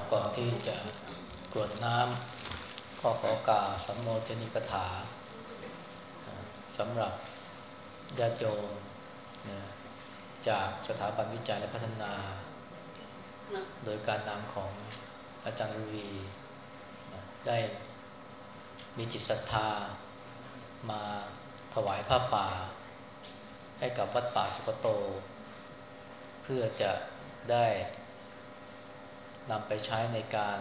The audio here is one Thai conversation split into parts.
ก่อนที่จะกรวดน้ำก็ขอกล่าวสัมโมทนิกถาสำหรับญาติโยมนะจากสถาบันวิจัยและพัฒนาโดยการนำของอาจารย์รุวีนะได้มีจิตศรัทธามาถวายผ้าป่าให้กับวัดป่าสุกโตเพื่อจะได้นำไปใช้ในการ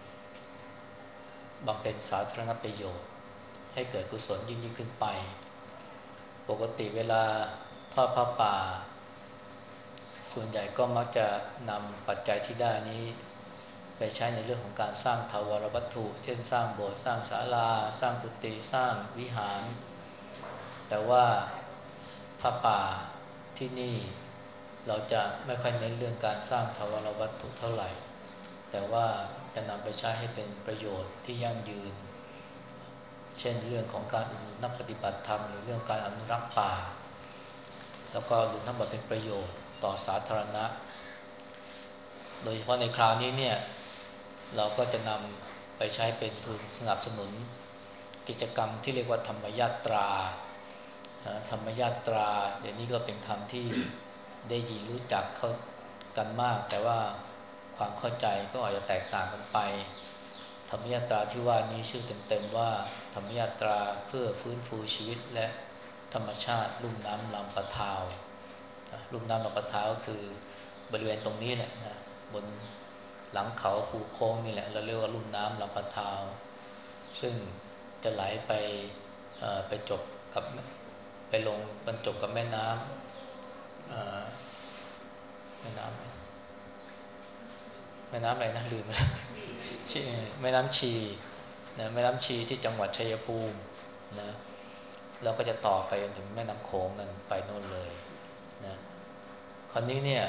บำเพ็ญสาธารณประโยชน์ให้เกิดกุศลยิ่งขึ้นไปปกติเวลาทอดผ้าป่าส่วนใหญ่ก็มักจะนำปัจจัยที่ได้นี้ไปใช้ในเรื่องของการสร้างถาวรวัตถุเช่นสร้างโบสถ์สร้างศาลาสร้างกุฏิสร้างวิหารแต่ว่าผ้าป่าที่นี่เราจะไม่ค่อยเน้นเรื่องการสร้างถาวรวัตถุเท่าไหร่แต่ว่าจะนำไปใช้ให้เป็นประโยชน์ที่ยั่งยืนเช่นเรื่องของการอุดหนุนนักปฏิบัติธรรมหรือเรื่องการอนุรักษ์ป่าแล้วก็รวมทั้งหมดเป็นประโยชน์ต่อสาธารณะโดยเฉพาะในคราวนี้เนี่ยเราก็จะนำไปใช้เป็นทุนสนับสนุนกิจกรรมที่เรียกว่าธรรมยาตราธรรมยาตราเดี๋ยวนี้ก็เป็นคำที่ได้ยินรู้จักเขากันมากแต่ว่าความเข้าใจก็อาจจะแตกต่างกันไปธรรมยาตราที่ว่านี้ชื่อเต็มๆว่าธรรมยาตราเพื่อฟื้นฟูชีวิตและธรรมชาติลุ่มน้ำลำปะทาวลุ่มน้ำลำปะทาวก็คือบริเวณตรงนี้แหละนะบนหลังเขาภูโค้งนี่แหละเราเรียกว่าลุ่มน้ำลำปะทาวซึ่งจะไหลไปจบกับไปลงบรรจบกับแม่น้ำแม่น้ำอะไรนะลืมไปแล้วชีแม่น้ำชีนะแม่น้ำชีที่จังหวัดชัยภูมินะแล้วก็จะต่อไปจนถึงแม่น้ำโขงนั่นไปโน่นเลยนะคราวนี้เนี่ย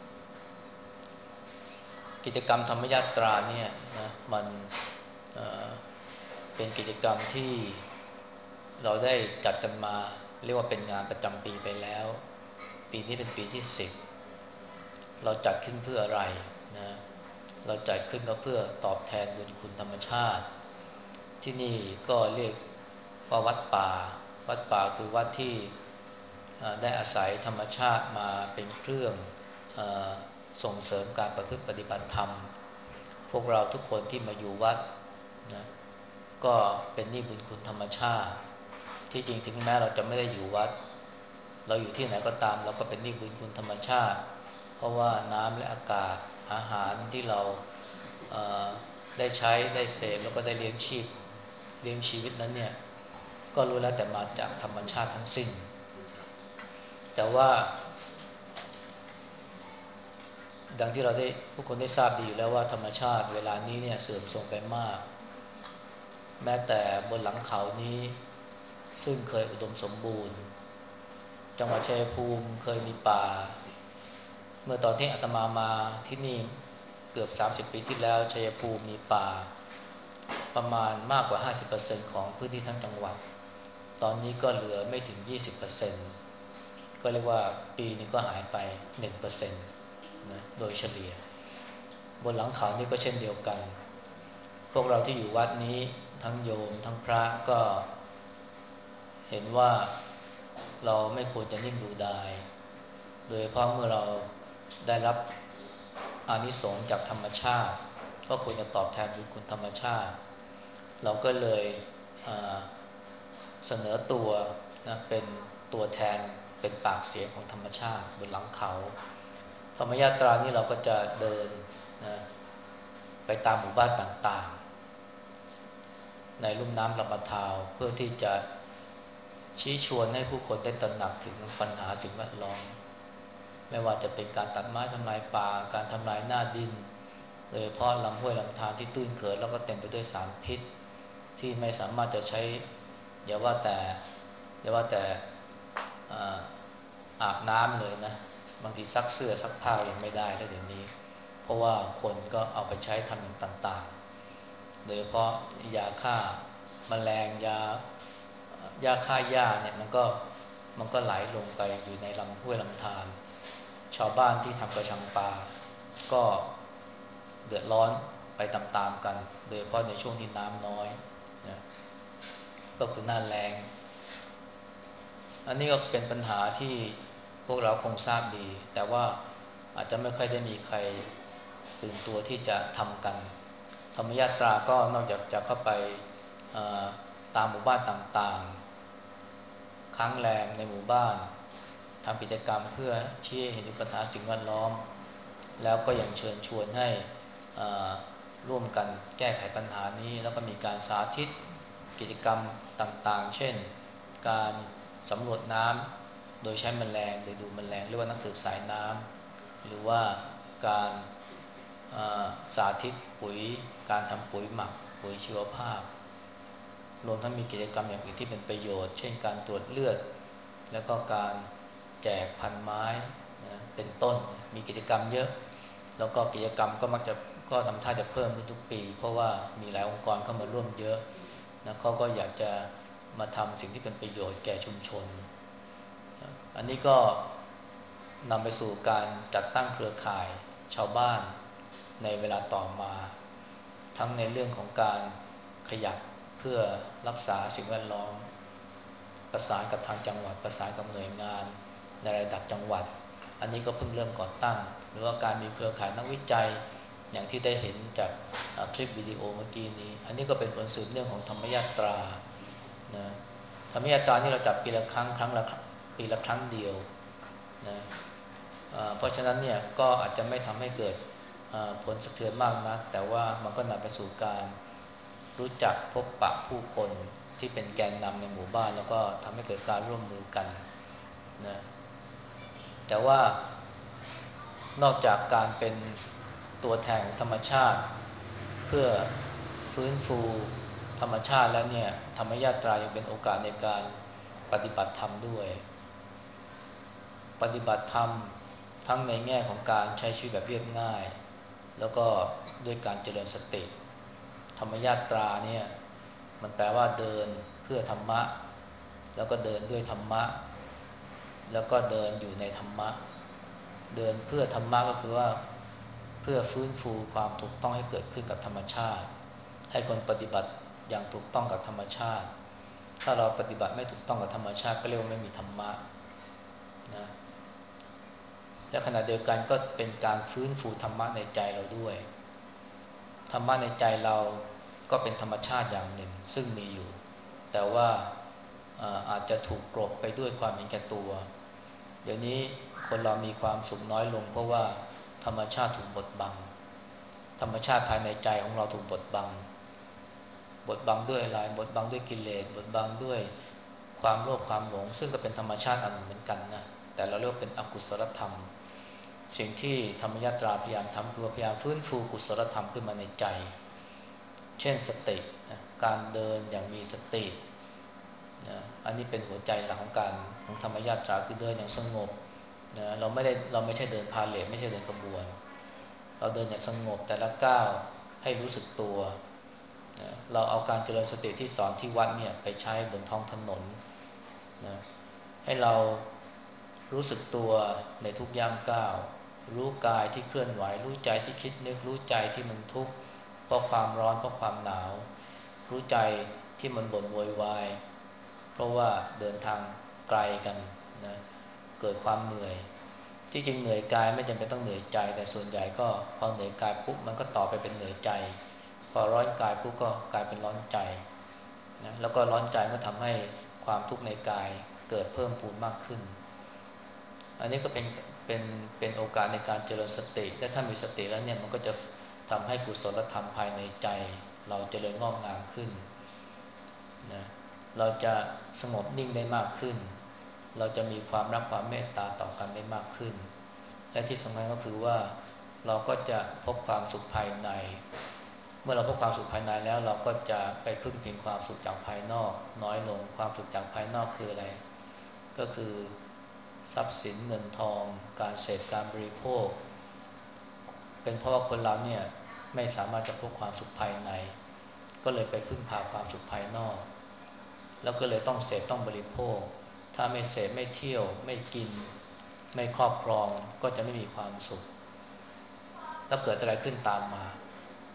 กิจกรรมธรรมยาตราเนี่ยนะมันเเป็นกิจกรรมที่เราได้จัดกันมาเรียกว่าเป็นงานประจำปีไปแล้วปีนี้เป็นปีที่10เราจัดขึ้นเพื่ออะไรนะเราจัดขึ้นก็เพื่อตอบแทนบุญคุณธรรมชาติที่นี่ก็เรียกว่าวัดป่าคือวัดที่ได้อาศัยธรรมชาติมาเป็นเครื่องส่งเสริมการประพฤติปฏิบัติธรรมพวกเราทุกคนที่มาอยู่วัดนะก็เป็นหนี้บุญคุณธรรมชาติที่จริงถึงแม้เราจะไม่ได้อยู่วัดเราอยู่ที่ไหนก็ตามเราก็เป็นหนี้บุญคุณธรรมชาติเพราะว่าน้ำและอากาศอาหารที่เราได้ใช้ได้เสพแล้วก็ได้เลี้ยงชีวิตนั้นเนี่ยก็รู้แล้วแต่มาจากธรรมชาติทั้งสิ้นแต่ว่าดังที่เราได้ผู้คนได้ทราบดีอยู่แล้วว่าธรรมชาติเวลานี้เนี่ยเสื่อมโทรมไปมากแม้แต่บนหลังเขานี้ซึ่งเคยอุดมสมบูรณ์จังหวัดชัยภูมิเคยมีป่าเมื่อตอนที่อาตมาที่นี่เกือบ30ปีที่แล้วชัยภูมิมีป่าประมาณมากกว่า 50% ของพื้นที่ทั้งจังหวัดตอนนี้ก็เหลือไม่ถึง 20%ก็เรียกว่าปีนึงก็หายไป 1% นะโดยเฉลี่ยบนหลังเขานี่ก็เช่นเดียวกันพวกเราที่อยู่วัดนี้ทั้งโยมทั้งพระก็เห็นว่าเราไม่ควรจะนิ่งดูดายโดยเฉพาะเมื่อเราได้รับอานิสงส์จากธรรมชาติก็ควรจะตอบแทนบุญคุณธรรมชาติเราก็เลยเสนอตัวนะเป็นตัวแทนเป็นปากเสียงของธรรมชาติบนหลังเขาธรรมยาตรานี้เราก็จะเดินนะไปตามหมู่บ้านต่างๆในลุ่มน้ำลำปะทาวเพื่อที่จะชี้ชวนให้ผู้คนได้ตระหนักถึงปัญหาสิ่งแวดล้อมไม่ว่าจะเป็นการตัดไม้ทำลายป่าการทำลายหน้าดินโดยเฉพาะลำห้วยลำธารที่ตื้นเขินแล้วก็เต็มไปด้วยสารพิษที่ไม่สามารถจะใช้อย่าว่าแต่อาบน้ำเลยนะบางทีซักเสื้อซักผ้ายังไม่ได้แล้วเดี๋ยวนี้เพราะว่าคนก็เอาไปใช้ทำอย่างต่างๆโดยเฉพาะยาฆ่าแมลงยาฆ่าหญ้าเนี่ยมันก็ไหลลงไปอยู่ในลำห้วยลำธารชาวบ้านที่ทำกระชังปลาก็เดือดร้อนไปตามๆกันโดยเฉพาะในช่วงที่น้ำน้อยนะก็คือหน้าแล้งอันนี้ก็เป็นปัญหาที่พวกเราคงทราบดีแต่ว่าอาจจะไม่ค่อยได้มีใครตื่นตัวที่จะทำกันธรรมยาตราก็นอกจากจะเข้าไปตามหมู่บ้านต่างๆค้างแรมในหมู่บ้านทำกิจกรรมเพื่อชี้ให้เห็นถึงปัญหาสิ่งแวดล้อมแล้วก็ยังเชิญชวนให้ร่วมกันแก้ไขปัญหานี้แล้วก็มีการสาธิตกิจกรรมต่างๆเช่นการสำรวจน้ำโดยใช้แมลงโดยดูแมลงเรียกว่านักสืบสายน้ำหรือว่าการสาธิตปุ๋ยการทำปุ๋ยหมักปุ๋ยชีวภาพรวมทั้งมีกิจกรรมอย่างอื่นที่เป็นประโยชน์เช่นการตรวจเลือดแล้วก็การแจกพันไม้นะเป็นต้นมีกิจกรรมเยอะแล้วก็กิจกรรมก็มักจะก็ทำท่าจะเพิ่มขึ้นทุกปีเพราะว่ามีหลายองค์กรเข้ามาร่วมเยอะนะเขาก็อยากจะมาทำสิ่งที่เป็นประโยชน์แก่ชุมชนอันนี้ก็นำไปสู่การจัดตั้งเครือข่ายชาวบ้านในเวลาต่อมาทั้งในเรื่องของการขยับเพื่อรักษาสิ่งแวดล้อมประสานกับทางจังหวัดประสานกับหน่วยงานในระดับจังหวัดอันนี้ก็เพิ่งเริ่มก่อตั้งหรือว่าการมีเครือข่ายนักวิจัยอย่างที่ได้เห็นจากคลิปวิดีโอเมื่อกี้นี้อันนี้ก็เป็นผลสืบเนื่องของธรรมยาตรานะธรรมยาตรานี่เราจัดปีละครั้งปีละครั้งเดียวนะเพราะฉะนั้นเนี่ยก็อาจจะไม่ทำให้เกิดผลสะเทือนมากนักแต่ว่ามันก็นำไปสู่การรู้จักพบปะผู้คนที่เป็นแกนนำในหมู่บ้านแล้วก็ทำให้เกิดการร่วมมือกันนะแต่ว่านอกจากการเป็นตัวแทนของธรรมชาติเพื่อฟื้นฟูธรรมชาติแล้วเนี่ยธรรมยาตรายังเป็นโอกาสในการปฏิบัติธรรมด้วยปฏิบัติธรรมทั้งในแง่ของการใช้ชีวิตแบบเรียบง่ายแล้วก็ด้วยการเจริญสติธรรมยาตราเนี่ยมันแปลว่าเดินเพื่อธรรมะแล้วก็เดินด้วยธรรมะแล้วก็เดินอยู่ในธรรมะเดินเพื่อธรรมะก็คือว่าเพื่อฟื้นฟูความถูกต้องให้เกิดขึ้นกับธรรมชาติให้คนปฏิบัติอย่างถูกต้องกับธรรมชาติถ้าเราปฏิบัติไม่ถูกต้องกับธรรมชาติก็เรียกว่าไม่มีธรรมะนะและขณะเดียวกันก็เป็นการฟื้นฟูธรรมะในใจเราด้วยธรรมะในใจเราก็เป็นธรรมชาติอย่างหนึ่งซึ่งมีอยู่แต่ว่าอาจจะถูกกลบไปด้วยความเห็นแก่ตัวเดี๋ยวนี้คนเรามีความสุขน้อยลงเพราะว่าธรรมชาติถูกบดบังธรรมชาติภายในใจของเราถูกบดบังด้วยอะไรบดบังด้วยกิเลสบดบังด้วยความโลภความหลงซึ่งก็เป็นธรรมชาติอันหนึ่งเหมือนกันนะแต่เราเรียกเป็นอกุศลธรรมสิ่งที่ธรรมยาตราพยายามทำคือพยายามฟื้นฟูกุศลธรรมขึ้นมาในใจเช่นสตินะการเดินอย่างมีสตินะอันนี้เป็นหัวใจหลักของธรรมยาตราคือเดินอย่างสงบนะเราไม่ใช่เดินพาเหรดไม่ใช่เดินขบวนเราเดินอย่างสงบแต่ละก้าวให้รู้สึกตัวนะเราเอาการเจริญสติที่สอนที่วัดเนี่ยไปใช้บนท้องถนนนะให้เรารู้สึกตัวในทุกย่างก้าวรู้กายที่เคลื่อนไหวรู้ใจที่คิดนึกรู้ใจที่มันทุกข์เพราะความร้อนเพราะความหนาวรู้ใจที่มันบ่นโวยวายเพราะว่าเดินทางไกลกันนะเกิดความเหนื่อยที่จริงเหนื่อยกายไม่จำเป็นต้องเหนื่อยใจแต่ส่วนใหญ่ก็พอเหนื่อยกายปุ๊บมันก็ต่อไปเป็นเหนื่อยใจพอร้อนกายปุ๊บก็กลายเป็นร้อนใจนะแล้วก็ร้อนใจก็ทำให้ความทุกข์ในกายเกิดเพิ่มพูนมากขึ้นอันนี้ก็เป็นเป็นโอกาสในการเจริญสติและถ้ามีสติแล้วเนี่ยมันก็จะทำให้กุศลธรรมภายในใจเราเจริญงอกงามขึ้นนะเราจะสงบนิ่งได้มากขึ้นเราจะมีความรักความเมตตาต่อกันได้มากขึ้นและที่สำคัญก็คือว่าเราก็จะพบความสุขภายในเมื่อเราพบความสุขภายในแล้วเราก็จะไปพึ่งพิงความสุขจากภายนอกน้อยลงความสุขจากภายนอกคืออะไรก็คือทรัพย์สินเงินทองการเสพการบริโภคเป็นเพราะว่าคนเราเนี่ยไม่สามารถจะพบความสุขภายในก็เลยไปพึ่งพาความสุขภายนอกแล้วก็เลยต้องเสพต้องบริโภคถ้าไม่เสพไม่เที่ยวไม่กินไม่ครอบครองก็จะไม่มีความสุขแล้วเกิดอะไรขึ้นตามมา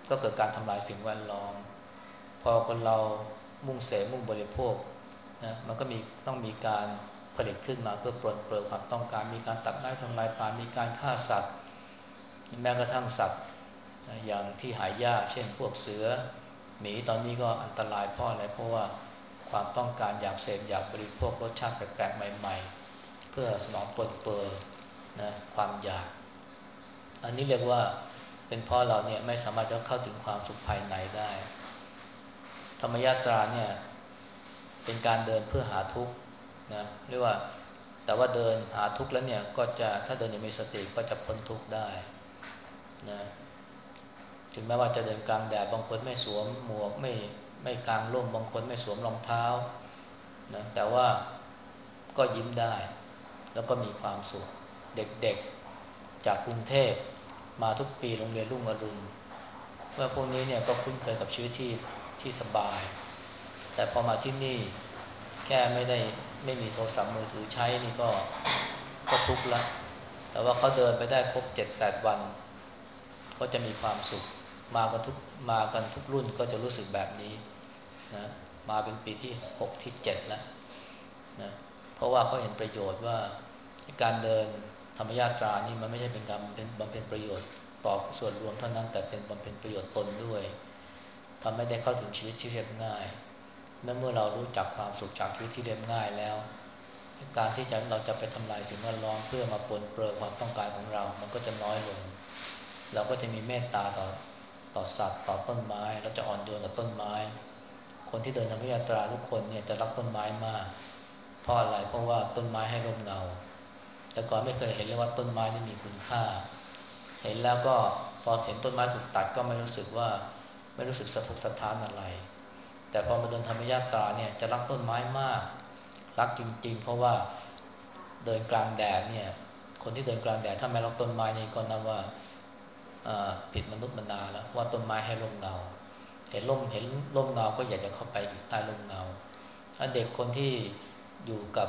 ก็เกิดการทำลายสิ่งแวดล้อมพอคนเรามุ่งเสพมุ่งบริโภคนะมันก็ต้องมีการผลิตขึ้นมาเพื่อปลดเปลื้องความต้องการมีการตัดไม้ทำลายป่ามีการฆ่าสัตว์แม้กระทั่งสัตว์อย่างที่หายากเช่นพวกเสือหมีตอนนี้ก็อันตรายเพราะอะไรเพราะว่าความต้องการอยากเสพอยากบริโภครสชาติแปลกๆใหม่ๆเพื่อสนองปลดเปลื้องนะความอยากอันนี้เรียกว่าเป็นเพราะเราเนี่ยไม่สามารถจะเข้าถึงความสุขภายในได้ธรรมยาตราเนี่ยเป็นการเดินเพื่อหาทุกข์นะเรียกว่าแต่ว่าเดินหาทุกข์แล้วเนี่ยก็จะถ้าเดินอย่างมีสติก็จะพ้นทุกข์ได้นะถึงแม้ว่าจะเดินกลางแดดบางคนไม่สวมหมวกไม่กางร่มบางคนไม่สวมรองเท้านะแต่ว่าก็ยิ้มได้แล้วก็มีความสุขเด็กๆจากกรุงเทพมาทุกปีโรงเรียนรุ่งอรุณเมื่อพวกนี้เนี่ยก็คุ้นเคยกับชีวิตที่สบายแต่พอมาที่นี่แค่ไม่มีโทรศัพท์มือถือใช้นี่ก็ทุกข์แล้วแต่ว่าเขาเดินไปได้ครบ7-8 วันก็จะมีความสุขมากันทุกมากันทุกรุ่นก็จะรู้สึกแบบนี้นะมาเป็นปีที่6ที่7แล้วนะเพราะว่าเขาเห็นประโยชน์ว่าการเดินธรรมยาตรานี่มันไม่ใช่เป็นการบำเพ็ญประโยชน์ต่อส่วนรวมเท่านั้นแต่เป็นบำเพ็ญประโยชน์ตนด้วยทำให้ได้เข้าถึงชีวิตที่เรียบง่ายเมื่อเรารู้จักความสุขจากชีวิตที่เรียบง่ายแล้วการที่เราจะไปทำลายสิ่งแวดล้อมเพื่อมาปนเปื้อนความต้องการของเรามันก็จะน้อยลงเราก็จะมีเมตตาต่อสัตว์ต่อต้นไม้เราจะอ่อนโยนกับต้นไม้คนที่เดินธรรมยาตราทุกคนเนี่ยจะรักต้นไม้มากเพราะอะไรเพราะว่าต้นไม้ให้ร่มเงาแต่ก่อนไม่เคยเห็นเลยว่าต้นไม้นี่มีคุณค่าเห็นแล้วก็พอเห็นต้นไม้ถูกตัดก็ไม่รู้สึกสะทกสะท้านอะไรแต่พอมาเดินธรรมยาตราเนี่ยจะรักต้นไม้มากรักจริงๆเพราะว่าเดินกลางแดดเนี่ยคนที่เดินกลางแดดถ้าไม่รักต้นไม้นี่ก็นับว่าผิดมนุษย์มนาแล้วว่าต้นไม้ให้ร่มเงาเห็นร่มเงาก็อยากจะเข้าไปอยู่ใต้ร่มเงาถ้าเด็กคนที่อยู่กับ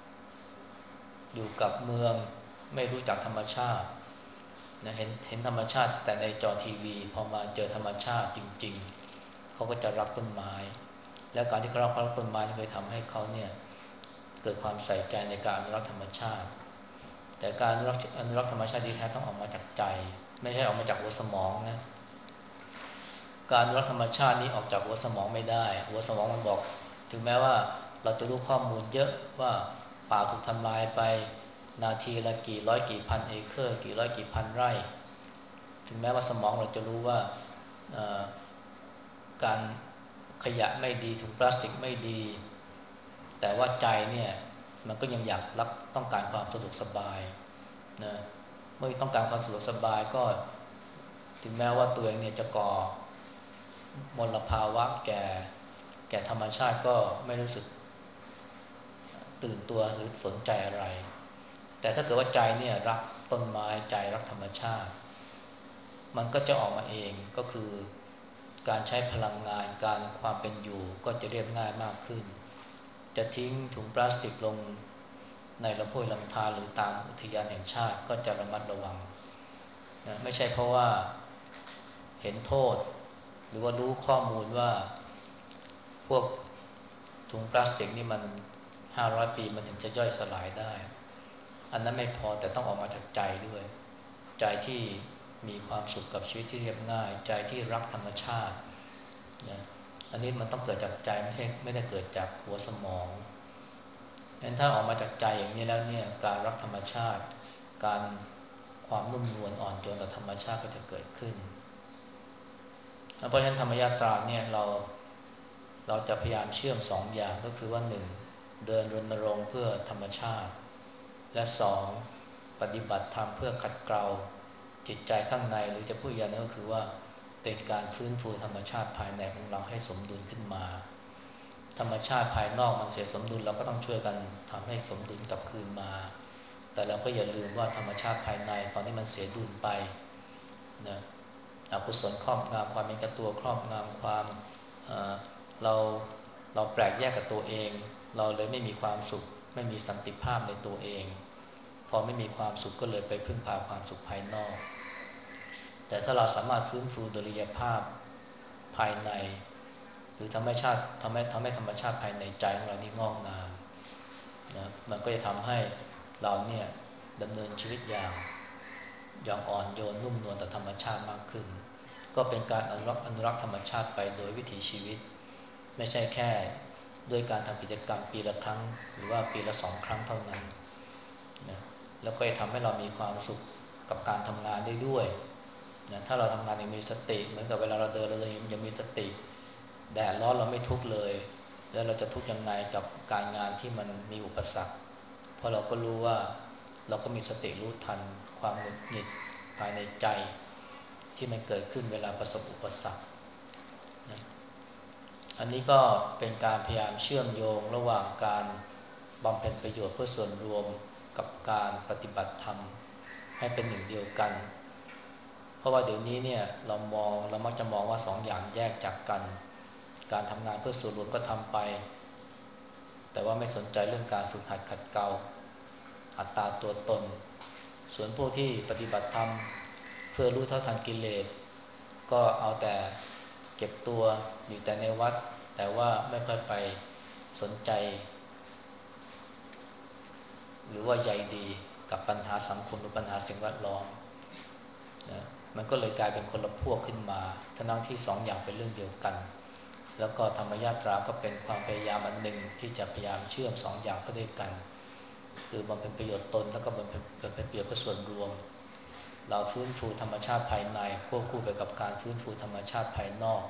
เมืองไม่รู้จักธรรมชาตินะเห็นธรรมชาติแต่ในจอทีวีพอมาเจอธรรมชาติจริงๆเขาก็จะรักต้นไม้แล้วการที่เขารักต้นไม้นี่เคยทำให้เขาเนี่ยเกิดความใส่ใจในการอนุรักษ์ธรรมชาติแต่การอนุรักษ์ธรรมชาติที่แท้ต้องออกมาจากใจไม่ใช่ออกมาจากหัวสมองนะการอนุรักษ์ธรรมชาตินี้ออกจากหัวสมองไม่ได้หัวสมองมันบอกถึงแม้ว่าเราจะรู้ข้อมูลเยอะว่าป่าถูกทำลายไปนาทีละกี่ร้อยกี่พันเอเคอร์กี่ร้อยกี่พันไร่ถึงแม้ว่าสมองเราจะรู้ว่าการขยะไม่ดีถุงพลาสติกไม่ดีแต่ว่าใจเนี่ยมันก็ยังอยากรักต้องการความสะดวกสบายนะเมื่อต้องการความสะดวกสบายก็ถึงแม้ว่าตัวเองเนี่ยจะก่อมลภาวะแก่ธรรมชาติก็ไม่รู้สึกตื่นตัวหรือสนใจอะไรแต่ถ้าเกิดว่าใจเนี่ยรักต้นไม้ใจรักธรรมชาติมันก็จะออกมาเองก็คือการใช้พลังงานการความเป็นอยู่ก็จะเรียบง่ายมากขึ้นจะทิ้งถุงพลาสติกลงในลำห้วยลำธารหรือตามอุทยานแห่งชาติก็จะระมัดระวังนะไม่ใช่เพราะว่าเห็นโทษหรือว่ารู้ข้อมูลว่าพวกถุงพลาสติกนี่มัน500 ปีมันถึงจะย่อยสลายได้อันนั้นไม่พอแต่ต้องออกมาจากใจด้วยใจที่มีความสุขกับชีวิตที่เรียบง่ายใจที่รักธรรมชาตินะอันนี้มันต้องเกิดจากใจไม่ได้เกิดจากหัวสมองงั้นถ้าออกมาจากใจอย่างนี้แล้วเนี่ยการรักธรรมชาติการความนุ่มนวลอ่อนโยนต่อธรรมชาติก็จะเกิดขึ้นเพราะฉะนั้นธรรมยาตราเนี่ยเราจะพยายามเชื่อม2 อย่างก็คือว่า1เดินรณรงค์เพื่อธรรมชาติและ2ปฏิบัติธรรมเพื่อขัดเกลาจิตใจข้างในหรือจะพูดอย่างนึงก็คือว่าเป็นการฟื้นฟูธรรมชาติภายในของเราให้สมดุลขึ้นมาธรรมชาติภายนอกมันเสียสมดุลเราก็ต้องช่วยกันทำให้สมดุลกลับคืนมาแต่เราก็อย่าลืมว่าธรรมชาติภายในตอนนี้มันเสียดุลไปนะอกุศลครอบงำความเป็นกับตัวครอบงำความเราแปลกแยกกับตัวเองเราเลยไม่มีความสุขไม่มีสันติภาพในตัวเองพอไม่มีความสุขก็เลยไปพึ่งพาความสุขภายนอกแต่ถ้าเราสามารถฟื้นฟูดุลยภาพภายในหรือทำให้ธรรมชาติภายในใจของเรานี่งอกงามนะมันก็จะทำให้เราเนี่ยดำเนินชีวิตอย่างอ่อนโยนนุ่มนวลต่อธรรมชาติมากขึ้นก็เป็นการอนุรักษ์ธรรมชาติไปโดยวิถีชีวิตไม่ใช่แค่ด้วยการทำกิจกรรมปีละครั้งหรือว่าปีละ2 ครั้งเท่านั้นนะแล้วก็จะทำให้เรามีความสุขกับการทำงานได้ด้วยนะถ้าเราทำงานอย่างมีสติเหมือนกับเวลาเราเดินเรายังมีสติแดดร้อนเราไม่ทุกข์เลยแล้วเราจะทุกข์ยังไงกับการงานที่มันมีอุปสรรคเพราะเราก็รู้ว่าเราก็มีสติรู้ทันความหงุดหงิดภายในใจที่มันเกิดขึ้นเวลาประสบอุปสรรคนะอันนี้ก็เป็นการพยายามเชื่อมโยงระหว่างการบำเพ็ญประโยชน์เพื่อส่วนรวมกับการปฏิบัติธรรมให้เป็นหนึ่งเดียวกันเพราะว่าเดี๋ยวนี้เนี่ยเรามักจะมองว่า2 อย่างแยกจากกันการทำงานเพื่อส่วนรวมก็ทำไปแต่ว่าไม่สนใจเรื่องการฝึกหัดขัดเกลาอัตตาตัวตนส่วนพวกที่ปฏิบัติธรรมเพื่อรู้เท่าทันกิเลสก็เอาแต่เก็บตัวอยู่แต่ในวัดแต่ว่าไม่ค่อยไปสนใจหรือว่าใยดีกับปัญหาสังคมหรือปัญหาสิ่งแวดล้อมนะมันก็เลยกลายเป็นคนละพวกขึ้นมาทั้งที่2 อย่างเป็นเรื่องเดียวกันแล้วก็ธรรมยาตราก็เป็นความพยายามอันหนึ่งที่จะพยายามเชื่อม2 อย่างเข้าด้วยกันคือบำเพ็ญประโยชน์ตนแล้วก็บำเพ็ญประโยชน์เพื่อส่วนรวมเราฟื้นฟูธรรมชาติภายในควบคู่ไปกับการฟื้นฟูธรรมชาติภายนอก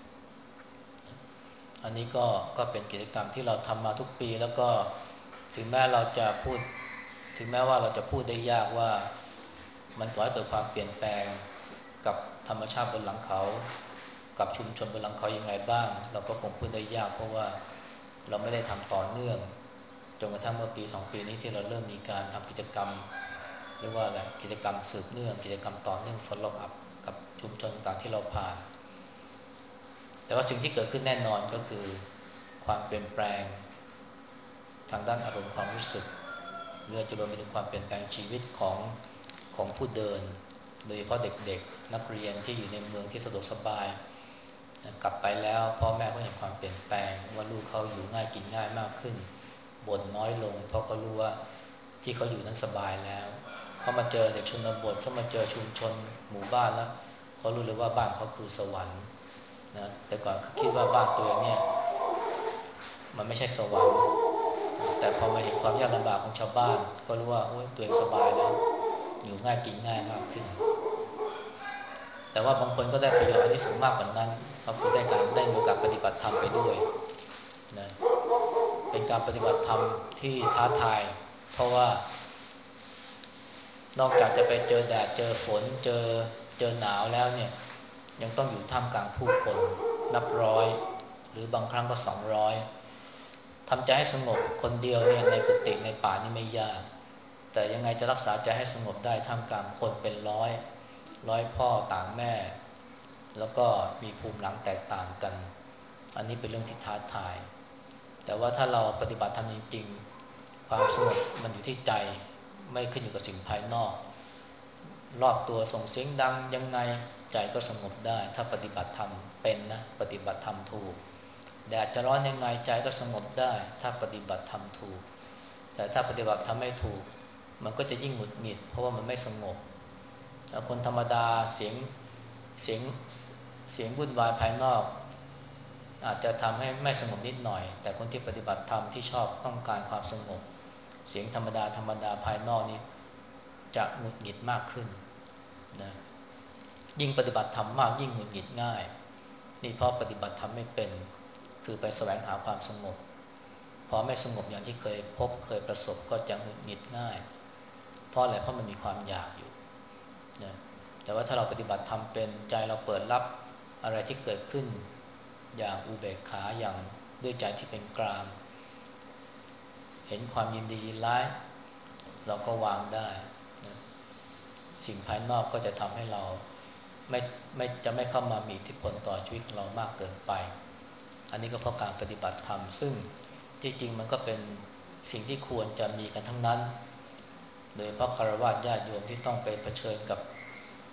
อันนี้ก็เป็นกิจกรรมที่เราทำมาทุกปีแล้วก็ถึงแม้ว่าเราจะพูดได้ยากว่ามันก่อให้เกิดความเปลี่ยนแปลงกับธรรมชาติบนหลังเขากับชุมชนบนหลังเขายังไงบ้างเราก็คงพูดได้ยากเพราะว่าเราไม่ได้ทำต่อเนื่องจนกระทั่งเมื่อปี2 ปีนี้ที่เราเริ่มมีการทำกิจกรรมเรียกว่าอะไรกิจกรรมสืบเนื่องกิจกรรมต่อเนื่อง follow up กับชุมชนต่างที่เราผ่านแต่ว่าสิ่งที่เกิดขึ้นแน่นอนก็คือความเปลี่ยนแปลงทางด้านอารมณ์ความรู้สึกหรือจะรวมไปถึงความเปลี่ยนแปลงชีวิตของผู้เดินโดยเฉพาะเด็กๆนักเรียนที่อยู่ในเมืองที่สะดวกสบายกลับไปแล้วพ่อแม่ก็เห็นความเปลี่ยนแปลงว่าลูกเขาอยู่ง่ายกินง่ายมากขึ้นบ่นน้อยลงเพราะเขารู้ว่าที่เขาอยู่นั้นสบายแล้วเขามาเจอเด็กชนบทเขามาเจอชุมชนหมู่บ้านแล้วเขารู้เลยว่าบ้านเขาคือสวรรค์นะแต่ก่อนเขาคิดว่าบ้านตัวเองเนี่ยมันไม่ใช่สวรรค์แต่พอมาเห็นความยากลำบากของชาวบ้านก็รู้ว่าโอ้ยตัวเองสบายแล้วอยู่ง่ายกินง่ายมากขึ้นแต่ว่าบางคนก็ได้ประโยชน์อันนี้สูงมากกว่านั้นก็คือได้มีโอกาสปฏิบัติธรรมไปด้วยนะเป็นการปฏิบัติธรรมที่ท้าทายเพราะว่านอกจากจะไปเจอแดดเจอฝนเจอหนาวแล้วเนี่ยยังต้องอยู่ท่ามกลางผู้คนนับร้อยหรือบางครั้งก็200ทำใจให้สงบคนเดียวเนี่ยในกุฏิในป่านี่ไม่ยากแต่ยังไงจะรักษาใจให้สงบได้ท่ามกลางคนเป็นร้อยพ่อต่างแม่แล้วก็มีภูมิหลังแตกต่างกันอันนี้เป็นเรื่องที่ท้าทายแต่ว่าถ้าเราปฏิบัติธรรมจริงๆความสงบมันอยู่ที่ใจไม่ขึ้นอยู่กับสิ่งภายนอกรอบตัวส่งเสียงดังยังไงใจก็สงบได้ถ้าปฏิบัติธรรมเป็นนะปฏิบัติธรรมถูกแดดจะร้อนยังไงใจก็สงบได้ถ้าปฏิบัติธรรมถูกแต่ถ้าปฏิบัติธรรมไม่ถูกมันก็จะยิ่งหงุดหงิดเพราะว่ามันไม่สงบคนธรรมดาเสียงเสียงวุ่นวายภายนอกอาจจะทำให้ไม่สงบนิดหน่อยแต่คนที่ปฏิบัติธรรมที่ชอบต้องการความสงบเสียงธรรมดาภายนอกนี้จะหงุดหงิดมากขึ้นนะยิ่งปฏิบัติธรรมมากยิ่งหงุดหงิดง่ายนี่เพราะปฏิบัติธรรมไม่เป็นคือไปแสวงหาความสงบพอไม่สงบอย่างที่เคยประสบก็จะหงุดหงิดง่ายเพราะอะไรเพราะมันมีความอยากอยู่นะแต่ว่าถ้าเราปฏิบัติธรรมเป็นใจเราเปิดรับอะไรที่เกิดขึ้นอย่างอุเบกขาอย่างด้วยใจที่เป็นกลางเห็นความยินดียินร้ายเราก็วางได้นะสิ่งภายนอกก็จะทำให้เราไม่ไม่เข้ามามีอิทธิพลต่อชีวิตของเรามากเกินไปอันนี้ก็เพราะการปฏิบัติธรรมซึ่งที่จริงมันก็เป็นสิ่งที่ควรจะมีกันทั้งนั้นโดยเพราะฆราวาสญาติโยมที่ต้องไปเผชิญกับ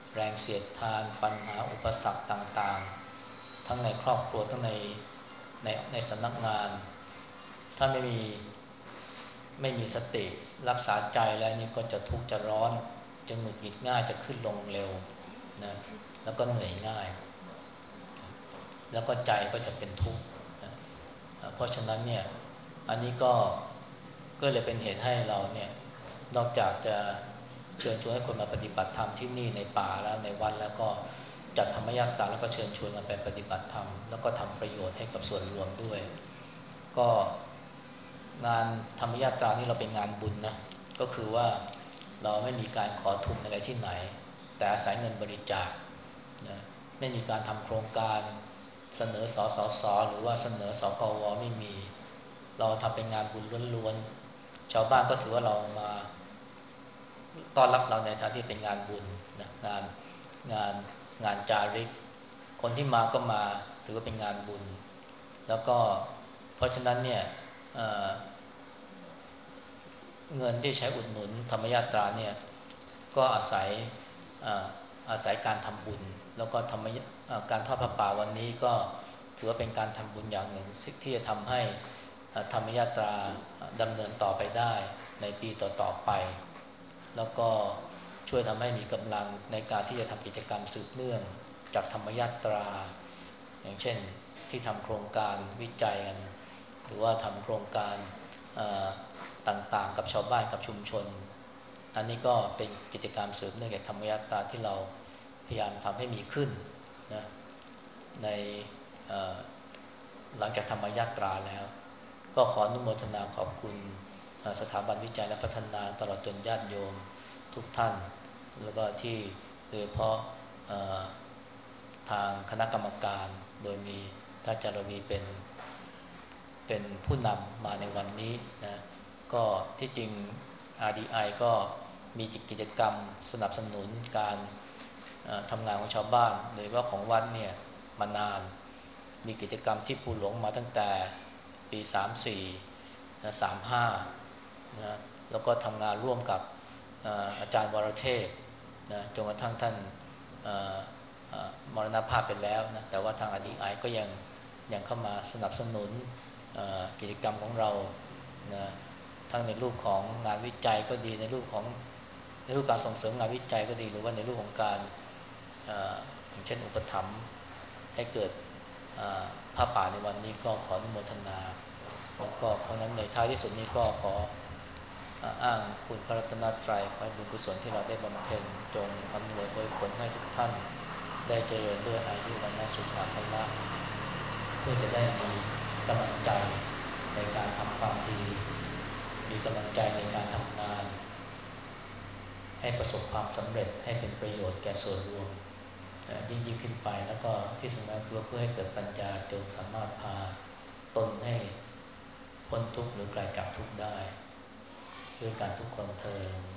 แรงเสียดทานปัญหาอุปสรรคต่างๆทั้งในครอบครัวทั้งในสำนักงานถ้าไม่มีสติรักษาใจแล้วนี่ก็จะทุกข์จะร้อนจะหงุดหงิดง่ายจะขึ้นลงเร็วนะแล้วก็เหนื่อยง่ายแล้วก็ใจก็จะเป็นทุกข์นะเพราะฉะนั้นเนี่ยอันนี้ก็เลยเป็นเหตุให้เราเนี่ยนอกจากจะเชิญชวนให้คนมาปฏิบัติธรรมที่นี่ในป่าแล้วในวัดแล้วก็จัดธรรมยตราแล้วก็เชิญชวนกันไปปฏิบัติธรรมแล้วก็ทำประโยชน์ให้กับส่วนรวมด้วยก็งานธรรมยตรานี่เราเป็นงานบุญนะก็คือว่าเราไม่มีการขอทุนอะไรที่ไหนแต่อาศัยเงินบริจาคนะไม่มีการทำโครงการเสนอสสสหรือว่าเสนอสกวไม่มีเราทำเป็นงานบุญล้วนๆชาวบ้านก็ถือว่าเรามาต้อนรับเราในฐานะที่เป็นงานบุญนะงานงานจาริกคนที่มาก็มาถือว่าเป็นงานบุญแล้วก็เพราะฉะนั้นเนี่ยเเงินที่ใช้อุดหนุนธรรมยาตราเนี่ยก็อาศัยการทำบุญแล้วก็การทอดพระป่าวันนี้ก็ถือว่าเป็นการทำบุญอย่างหนึ่งที่จะทำให้ธรรมยาตราดำเนินต่อไปได้ในปีต่อๆไปแล้วก็ช่วยทำให้มีกำลังในการที่จะทำกิจกรรมสืบเนื่องจากธรรมยาตราอย่างเช่นที่ทำโครงการวิจัยกันหรือว่าทำโครงการต่างๆกับชาวบ้านกับชุมชนอันนี้ก็เป็นกิจกรรมสืบเนื่องจากธรรมยตราที่เราพยายามทำให้มีขึ้นนะในหลังจากธรรมยตราแล้วก็ขออนุโมทนาขอบคุณสถาบันวิจัยและพัฒนาตลอดจนญาติโยมทุกท่านแล้วก็ที่โดยเฉพาะทางคณะกรรมการโดยมีท่านอาจารย์รวีเป็นผู้นำมาในวันนี้นะก็ที่จริง RDI ก็มีกิจกรรมสนับสนุนการทำงานของชาวบ้านโดยว่าของวัดเนี่ยมานานมีกิจกรรมที่ภูหลวงมาตั้งแต่ปี34นะ35นะแล้วก็ทำงานร่วมกับอาจารย์วรเทพนะจนกระทั่งท่านมรณภาพไปแล้วนะแต่ว่าทาง RDI ก็ยังเข้ามาสนับสนุนกิจกรรมของเรานะทั้งในรูปของงานวิจัยก็ดีในรูปการส่งเสริมงานวิจัยก็ดีหรือว่าในรูปของการอย่างเช่นอุปถัมภ์ให้เกิดผ้าป่าในวันนี้ก็ขออนุโมทนาแล้วก็เพราะนั้นในท้ายที่สุดนี้ก็ขออ้างคุณพระรัตนตรัยขอให้บุญกุศลที่เราได้บำเพ็ญจงอำนวยอวยผลให้ทุกท่านได้เจริญด้วยอายุวันนสุขภาละเพื่อจะได้มีกำลังใจในการทำความดีมีกำลังใจในการทำงานให้ประสบความสำเร็จให้เป็นประโยชน์แก่ส่วนรวมยิ่งขึ้นไปแล้วก็ที่สำคัญคือเพื่อให้เกิดปัญญาจนสามารถพาตนให้พ้นทุกข์หรือไกลจากทุกข์ได้ด้วยการทุกคนเทอญ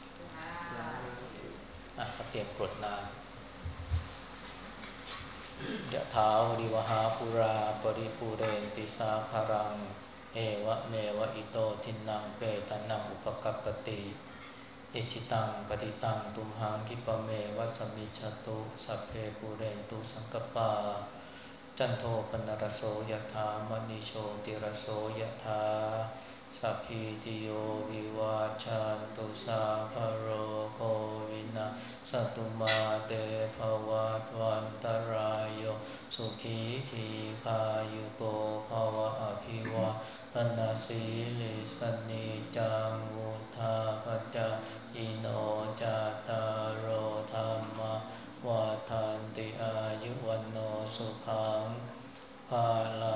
ก็เตรียมกรวดน้ำยะถาวริวหาปุราปริปูเรนติสาคารังเอวะเมวะอิโตทินังเปตานังอุปกัปปติอิจิตังปฏิตังตุมหังคิปะเมวัสมิจฉตุสัพเพปุเรนตุสังกปาจันโทปนรโสยถามณิโชติรโสยถาสัพพิติโยวิวาชันตุสาภโรโควินาสตุมาเตภวัตวันตรายโยสุขีทีคายุโกภวะอภิวาทนาสีลิสนิจังวุธาปจาอิโนจาตารโอธรรมวาทานติอายุวันโนสุขังภาลา